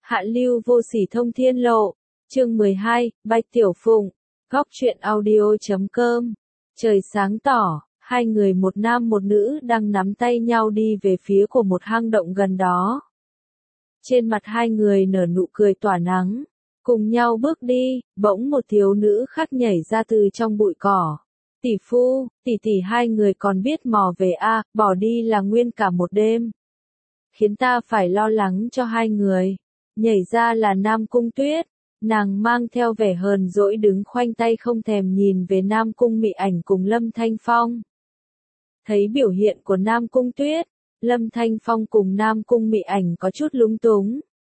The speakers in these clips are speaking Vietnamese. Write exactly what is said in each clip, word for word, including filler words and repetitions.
Hạ lưu vô sỉ thông thiên lộ. Chương mười hai, Bạch Tiểu Phụng. Góc truyện audio chấm com. Trời sáng tỏ, hai người một nam một nữ đang nắm tay nhau đi về phía của một hang động gần đó. Trên mặt hai người nở nụ cười tỏa nắng. Cùng nhau bước đi, bỗng một thiếu nữ khác nhảy ra từ trong bụi cỏ. Tỷ phu, tỷ tỷ hai người còn biết mò về a, à, bỏ đi là nguyên cả một đêm. Khiến ta phải lo lắng cho hai người. Nhảy ra là Nam Cung Tuyết, nàng mang theo vẻ hờn dỗi đứng khoanh tay không thèm nhìn về Nam Cung Mị Ảnh cùng Lâm Thanh Phong. Thấy biểu hiện của Nam Cung Tuyết, Lâm Thanh Phong cùng Nam Cung Mị Ảnh có chút lúng túng.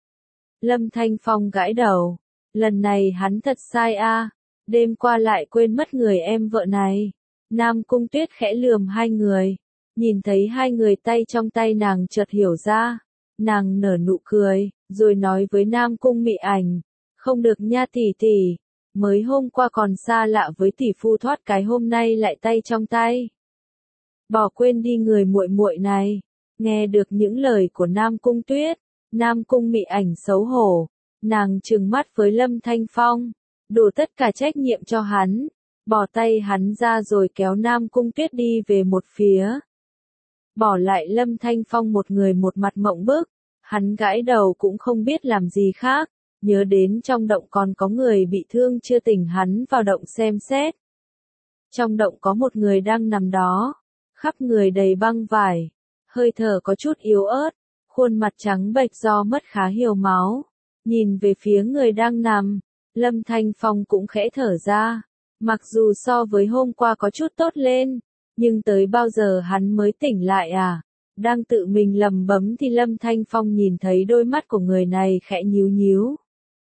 Lâm Thanh Phong gãi đầu, lần này hắn thật sai a, à, đêm qua lại quên mất người em vợ này. Nam Cung Tuyết khẽ lườm hai người, nhìn thấy hai người tay trong tay nàng chợt hiểu ra, nàng nở nụ cười, rồi nói với Nam Cung Mị Ảnh, không được nha tỷ tỷ, mới hôm qua còn xa lạ với tỷ phu thoát cái hôm nay lại tay trong tay. Bỏ quên đi người muội muội này. Nghe được những lời của Nam Cung Tuyết, Nam Cung Mị Ảnh xấu hổ, nàng trừng mắt với Lâm Thanh Phong, đổ tất cả trách nhiệm cho hắn, bỏ tay hắn ra rồi kéo Nam Cung Tuyết đi về một phía. Bỏ lại Lâm Thanh Phong một người một mặt mộng bức, hắn gãi đầu cũng không biết làm gì khác, nhớ đến trong động còn có người bị thương chưa tỉnh hắn vào động xem xét. Trong động có một người đang nằm đó, khắp người đầy băng vải, hơi thở có chút yếu ớt, khuôn mặt trắng bệch do mất khá nhiều máu. Nhìn về phía người đang nằm, Lâm Thanh Phong cũng khẽ thở ra, mặc dù so với hôm qua có chút tốt lên, nhưng tới bao giờ hắn mới tỉnh lại à? Đang tự mình lầm bấm thì Lâm Thanh Phong nhìn thấy đôi mắt của người này khẽ nhíu nhíu.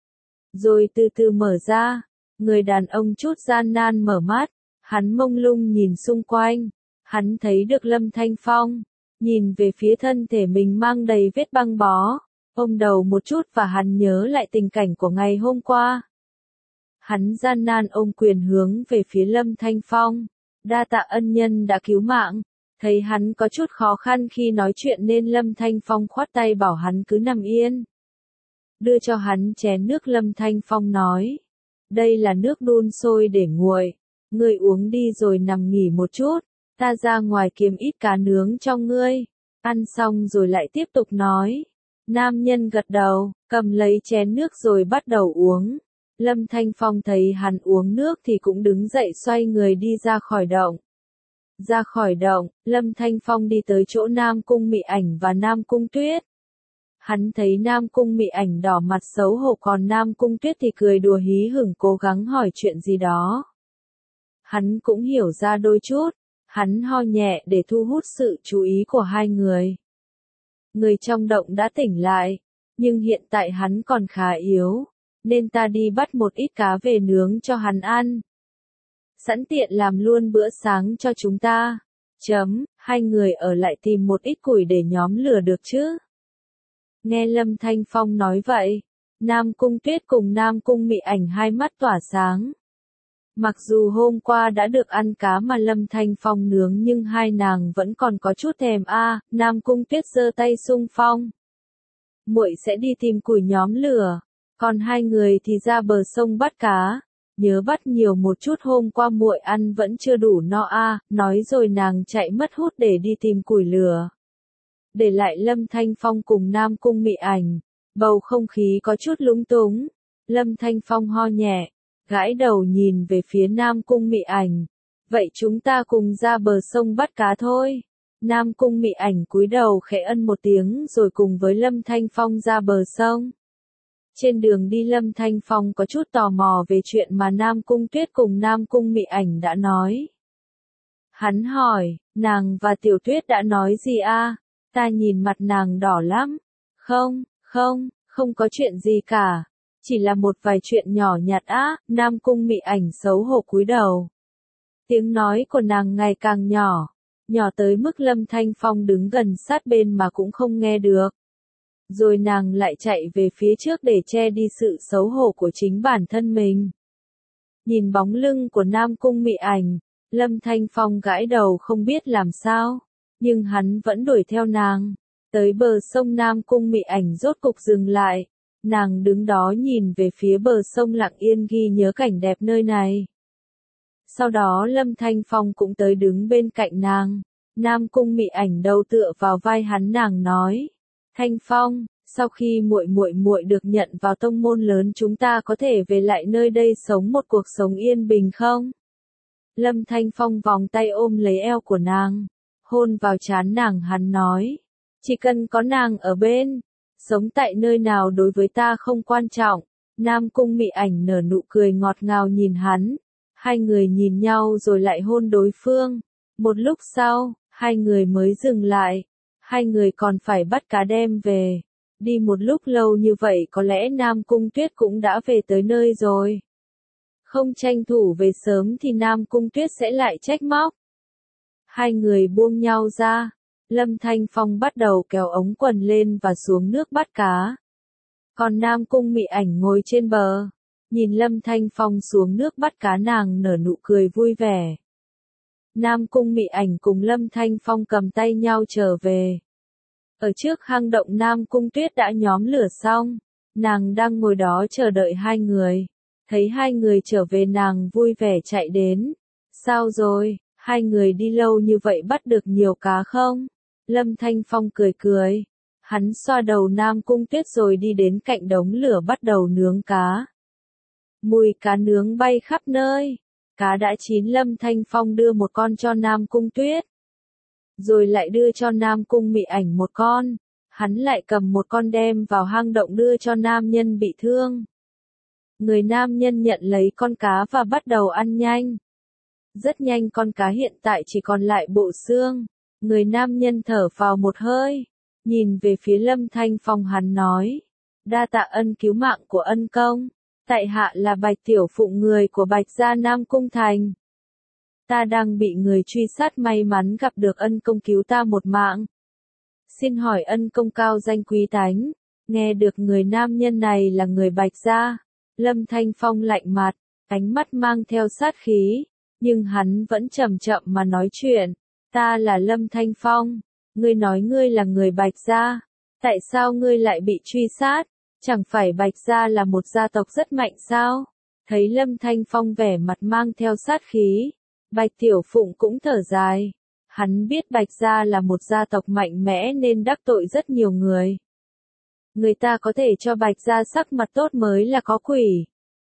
Rồi từ từ mở ra, người đàn ông chút gian nan mở mắt, hắn mông lung nhìn xung quanh, hắn thấy được Lâm Thanh Phong, nhìn về phía thân thể mình mang đầy vết băng bó, ôm đầu một chút và hắn nhớ lại tình cảnh của ngày hôm qua. Hắn gian nan ôm quyền hướng về phía Lâm Thanh Phong, đa tạ ân nhân đã cứu mạng. Thấy hắn có chút khó khăn khi nói chuyện nên Lâm Thanh Phong khoát tay bảo hắn cứ nằm yên. Đưa cho hắn chén nước, Lâm Thanh Phong nói, đây là nước đun sôi để nguội, ngươi uống đi rồi nằm nghỉ một chút, ta ra ngoài kiếm ít cá nướng cho ngươi. Ăn xong rồi lại tiếp tục nói. Nam nhân gật đầu, cầm lấy chén nước rồi bắt đầu uống. Lâm Thanh Phong thấy hắn uống nước thì cũng đứng dậy xoay người đi ra khỏi động. Ra khỏi động, Lâm Thanh Phong đi tới chỗ Nam Cung Mị Ảnh và Nam Cung Tuyết. Hắn thấy Nam Cung Mị Ảnh đỏ mặt xấu hổ còn Nam Cung Tuyết thì cười đùa hí hửng cố gắng hỏi chuyện gì đó. Hắn cũng hiểu ra đôi chút, hắn ho nhẹ để thu hút sự chú ý của hai người. Người trong động đã tỉnh lại, nhưng hiện tại hắn còn khá yếu, nên ta đi bắt một ít cá về nướng cho hắn ăn. Sẵn tiện làm luôn bữa sáng cho chúng ta. Chấm, hai người ở lại tìm một ít củi để nhóm lửa được chứ. Nghe Lâm Thanh Phong nói vậy, Nam Cung Tuyết cùng Nam Cung Mị Ảnh hai mắt tỏa sáng. Mặc dù hôm qua đã được ăn cá mà Lâm Thanh Phong nướng nhưng hai nàng vẫn còn có chút thèm a. À, Nam Cung Tuyết giơ tay xung phong. Muội sẽ đi tìm củi nhóm lửa, còn hai người thì ra bờ sông bắt cá. Nhớ bắt nhiều một chút, hôm qua muội ăn vẫn chưa đủ no a, à, nói rồi nàng chạy mất hút để đi tìm củi lửa. Để lại Lâm Thanh Phong cùng Nam Cung Mị Ảnh, bầu không khí có chút lúng túng. Lâm Thanh Phong ho nhẹ, gãi đầu nhìn về phía Nam Cung Mị Ảnh. Vậy chúng ta cùng ra bờ sông bắt cá thôi. Nam Cung Mị Ảnh cúi đầu khẽ ân một tiếng rồi cùng với Lâm Thanh Phong ra bờ sông. Trên đường đi Lâm Thanh Phong có chút tò mò về chuyện mà Nam Cung Tuyết cùng Nam Cung Mị Ảnh đã nói. Hắn hỏi, nàng và Tiểu Tuyết đã nói gì a? À? Ta nhìn mặt nàng đỏ lắm. Không, không, không có chuyện gì cả. Chỉ là một vài chuyện nhỏ nhặt á. À, Nam Cung Mị Ảnh xấu hổ cúi đầu. Tiếng nói của nàng ngày càng nhỏ, nhỏ tới mức Lâm Thanh Phong đứng gần sát bên mà cũng không nghe được. Rồi nàng lại chạy về phía trước để che đi sự xấu hổ của chính bản thân mình. Nhìn bóng lưng của Nam Cung Mị Ảnh, Lâm Thanh Phong gãi đầu không biết làm sao, nhưng hắn vẫn đuổi theo nàng. Tới bờ sông Nam Cung Mị Ảnh rốt cục dừng lại, Nàng đứng đó nhìn về phía bờ sông lặng yên ghi nhớ cảnh đẹp nơi này. Sau đó Lâm Thanh Phong cũng tới đứng bên cạnh nàng. Nam Cung Mị Ảnh đầu tựa vào vai hắn, nàng nói: "Thanh Phong, sau khi muội muội muội được nhận vào tông môn lớn, chúng ta có thể về lại nơi đây sống một cuộc sống yên bình không?" Lâm Thanh Phong vòng tay ôm lấy eo của nàng, hôn vào trán nàng, hắn nói: "Chỉ cần có nàng ở bên, sống tại nơi nào đối với ta không quan trọng." Nam Cung Mị Ảnh nở nụ cười ngọt ngào nhìn hắn. Hai người nhìn nhau rồi lại hôn đối phương. Một lúc sau, hai người mới dừng lại. Hai người còn phải bắt cá đem về. Đi một lúc lâu như vậy có lẽ Nam Cung Tuyết cũng đã về tới nơi rồi. Không tranh thủ về sớm thì Nam Cung Tuyết sẽ lại trách móc. Hai người buông nhau ra. Lâm Thanh Phong bắt đầu kéo ống quần lên và xuống nước bắt cá. Còn Nam Cung Mị Ảnh ngồi trên bờ, nhìn Lâm Thanh Phong xuống nước bắt cá, nàng nở nụ cười vui vẻ. Nam Cung Mị Ảnh cùng Lâm Thanh Phong cầm tay nhau trở về. Ở trước hang động Nam Cung Tuyết đã nhóm lửa xong, nàng đang ngồi đó chờ đợi hai người. Thấy hai người trở về nàng vui vẻ chạy đến. "Sao rồi, hai người đi lâu như vậy bắt được nhiều cá không?" Lâm Thanh Phong cười cười. Hắn xoa đầu Nam Cung Tuyết rồi đi đến cạnh đống lửa bắt đầu nướng cá. Mùi cá nướng bay khắp nơi. Cá đã chín, Lâm Thanh Phong đưa một con cho Nam Cung Tuyết. Rồi lại đưa cho Nam Cung Mị Ảnh một con. Hắn lại cầm một con đem vào hang động đưa cho nam nhân bị thương. Người nam nhân nhận lấy con cá và bắt đầu ăn nhanh. Rất nhanh con cá hiện tại chỉ còn lại bộ xương. Người nam nhân thở phào một hơi. Nhìn về phía Lâm Thanh Phong, hắn nói: "Đa tạ ân cứu mạng của ân công. Tại hạ là Bạch Tiểu Phụng, người của Bạch gia Nam Cung Thành. Ta đang bị người truy sát, may mắn gặp được ân công cứu ta một mạng. Xin hỏi ân công cao danh quý tánh?" Nghe được người nam nhân này là người Bạch gia, Lâm Thanh Phong lạnh mặt, ánh mắt mang theo sát khí, nhưng hắn vẫn chậm chậm mà nói chuyện. "Ta là Lâm Thanh Phong. Ngươi nói ngươi là người Bạch gia, tại sao ngươi lại bị truy sát? Chẳng phải Bạch gia là một gia tộc rất mạnh sao?" Thấy Lâm Thanh Phong vẻ mặt mang theo sát khí, Bạch Tiểu Phụng cũng thở dài. Hắn biết Bạch gia là một gia tộc mạnh mẽ nên đắc tội rất nhiều người. Người ta có thể cho Bạch gia sắc mặt tốt mới là có quỷ.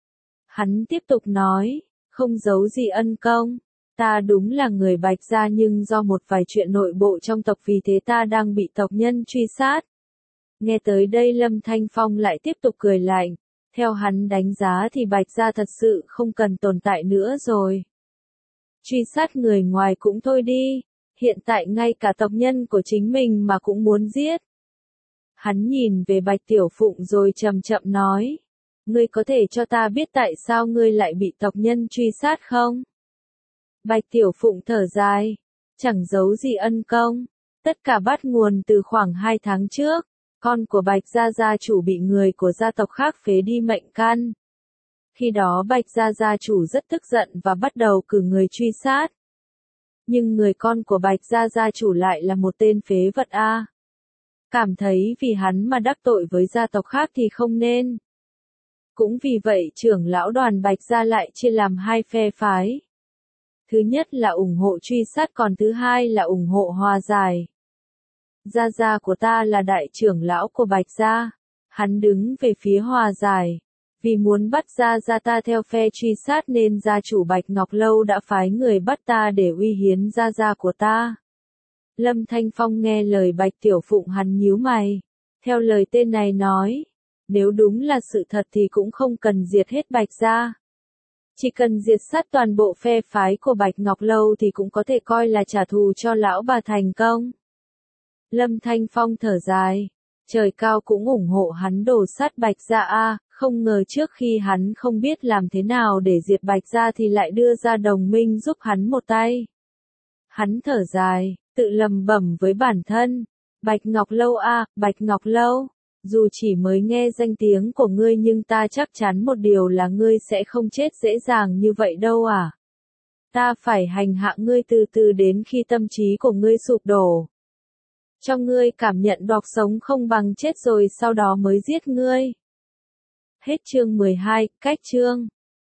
Hắn tiếp tục nói: "Không giấu gì ân công. Ta đúng là người Bạch gia, nhưng do một vài chuyện nội bộ trong tộc, vì thế ta đang bị tộc nhân truy sát." Nghe tới đây Lâm Thanh Phong lại tiếp tục cười lạnh. Theo hắn đánh giá thì Bạch gia thật sự không cần tồn tại nữa rồi. Truy sát người ngoài cũng thôi đi, hiện tại ngay cả tộc nhân của chính mình mà cũng muốn giết. Hắn nhìn về Bạch Tiểu Phụng rồi chậm chậm nói: "Ngươi có thể cho ta biết tại sao ngươi lại bị tộc nhân truy sát không?" Bạch Tiểu Phụng thở dài: "Chẳng giấu gì ân công. Tất cả bắt nguồn từ khoảng hai tháng trước. Con của Bạch gia gia chủ bị người của gia tộc khác phế đi mệnh căn. Khi đó Bạch gia gia chủ rất tức giận và bắt đầu cử người truy sát. Nhưng người con của Bạch gia gia chủ lại là một tên phế vật a. Cảm thấy vì hắn mà đắc tội với gia tộc khác thì không nên. Cũng vì vậy trưởng lão đoàn Bạch gia lại chia làm hai phe phái. Thứ nhất là ủng hộ truy sát, còn thứ hai là ủng hộ hòa giải. Gia gia của ta là đại trưởng lão của Bạch gia. Hắn đứng về phía hòa giải. Vì muốn bắt gia gia ta theo phe truy sát nên gia chủ Bạch Ngọc Lâu đã phái người bắt ta để uy hiến gia gia của ta." Lâm Thanh Phong nghe lời Bạch Tiểu Phụng, hắn nhíu mày. Theo lời tên này nói, nếu đúng là sự thật thì cũng không cần diệt hết Bạch gia. Chỉ cần diệt sát toàn bộ phe phái của Bạch Ngọc Lâu thì cũng có thể coi là trả thù cho lão bà thành công. Lâm Thanh Phong thở dài. Trời cao cũng ủng hộ hắn đổ sát Bạch gia a, không ngờ trước khi hắn không biết làm thế nào để diệt Bạch gia thì lại đưa ra đồng minh giúp hắn một tay. Hắn thở dài, tự lầm bẩm với bản thân. Bạch Ngọc Lâu a, Bạch Ngọc Lâu, dù chỉ mới nghe danh tiếng của ngươi nhưng ta chắc chắn một điều là ngươi sẽ không chết dễ dàng như vậy đâu à. Ta phải hành hạ ngươi từ từ đến khi tâm trí của ngươi sụp đổ. Cho ngươi cảm nhận độc sống không bằng chết rồi sau đó mới giết ngươi. Hết chương mười hai, cách chương.